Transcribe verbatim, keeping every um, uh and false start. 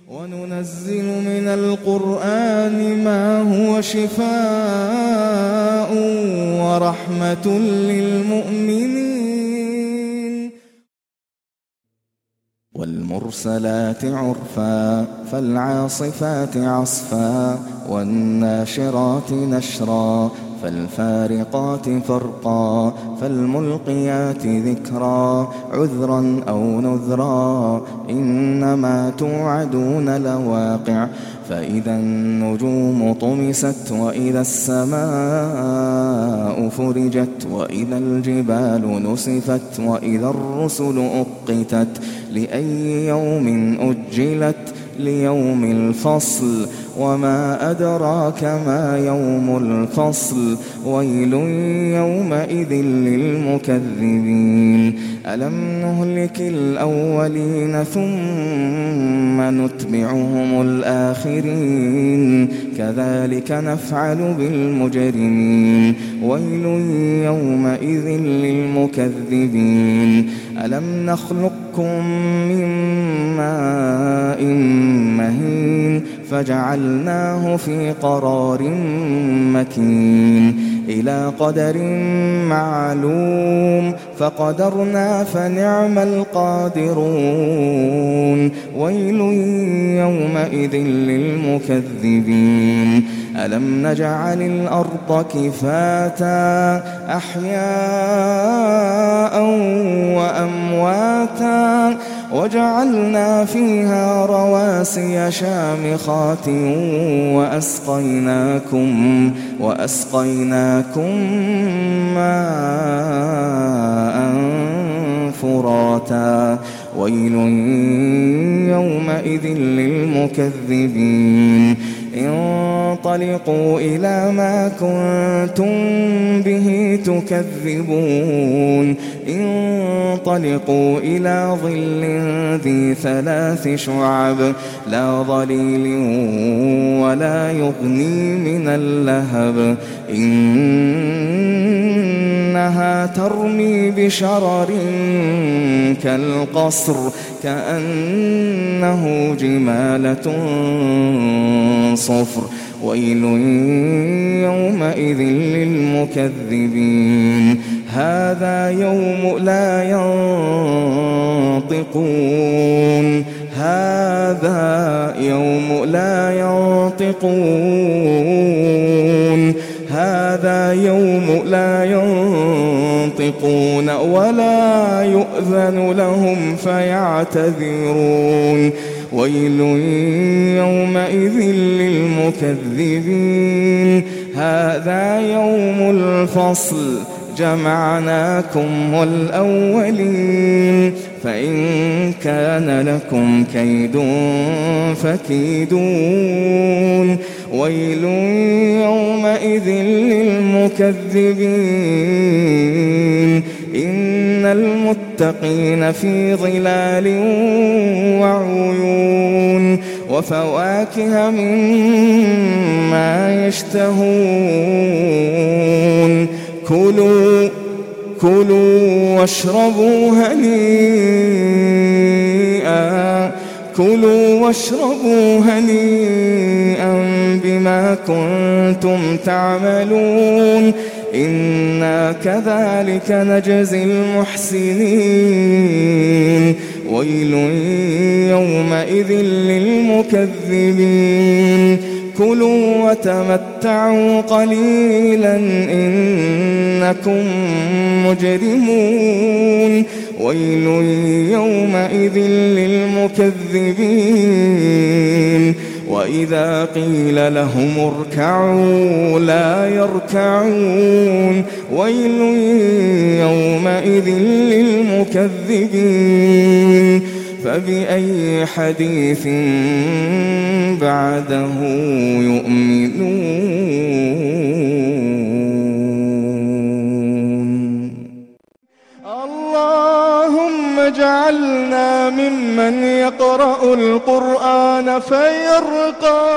وننزل من القرآن ما هو شفاء ورحمة للمؤمنين. والمرسلات عرفا فالعاصفات عصفا والناشرات نشرا فالفارقات فرقا فالملقيات ذكرا عذرا أو نذرا إنما توعدون لواقع. فإذا النجوم طمست وإذا السماء فرجت وإذا الجبال نسفت وإذا الرسل أقتت لأي يوم أجلت ليوم الفصل وما أدراك ما يوم الفصل ويل يومئذ للمكذبين. ألم نهلك الأولين ثم نتبعهم الآخرين كذلك نفعل بالمجرمين ويل يومئذ للمكذبين. ألم نخلقكم من ماء مهين فجعلناه في قرار مكين إلى قدر معلوم فقدرنا فنعم القادرون ويل يومئذ للمكذبين. ألم نجعل الأرض كفاتا أحياء وأمواتا وجعلنا فيها رواسي شامخات وأسقيناكم وأسقيناكم ماء فراتا ويل يومئذ للمكذبين. انطلقوا إلى ما كنتم به تكذبون انطلقوا إلى ظل ذي ثلاث شعب لا ظليل ولا يغني من اللهب إنها ترمي بشرر كالقصر كأنه جمالة صفر ويل يومئذ للمكذبين. هذا يوم لا ينطقون هذا يوم لا ينطقون هذا يوم لا ينطقون ولا يؤذن لهم فيعتذرون ويل يومئذ للمكذبين. هذا يوم الفصل جمعناكم والأولين فإن كان لكم كيد فكيدون ويل يومئذ للمكذبين. إن المتقين في ظلال وعيون وفواكه مما يشتهون كلوا كلوا واشربوا هنيئا كلوا واشربوا هنيئا بما كنتم تعملون إنا كذلك نجزي المحسنين ويل يومئذ للمكذبين. كلوا وتمتعوا قليلا إنكم مجرمون ويل يومئذ للمكذبين. وإذا قيل لهم اركعوا لا يركعون ويل يومئذ للمكذبين. فبأي حديث بعده يؤمنون. اللهم اجعلنا ممن يقرأ القرآن فيرقى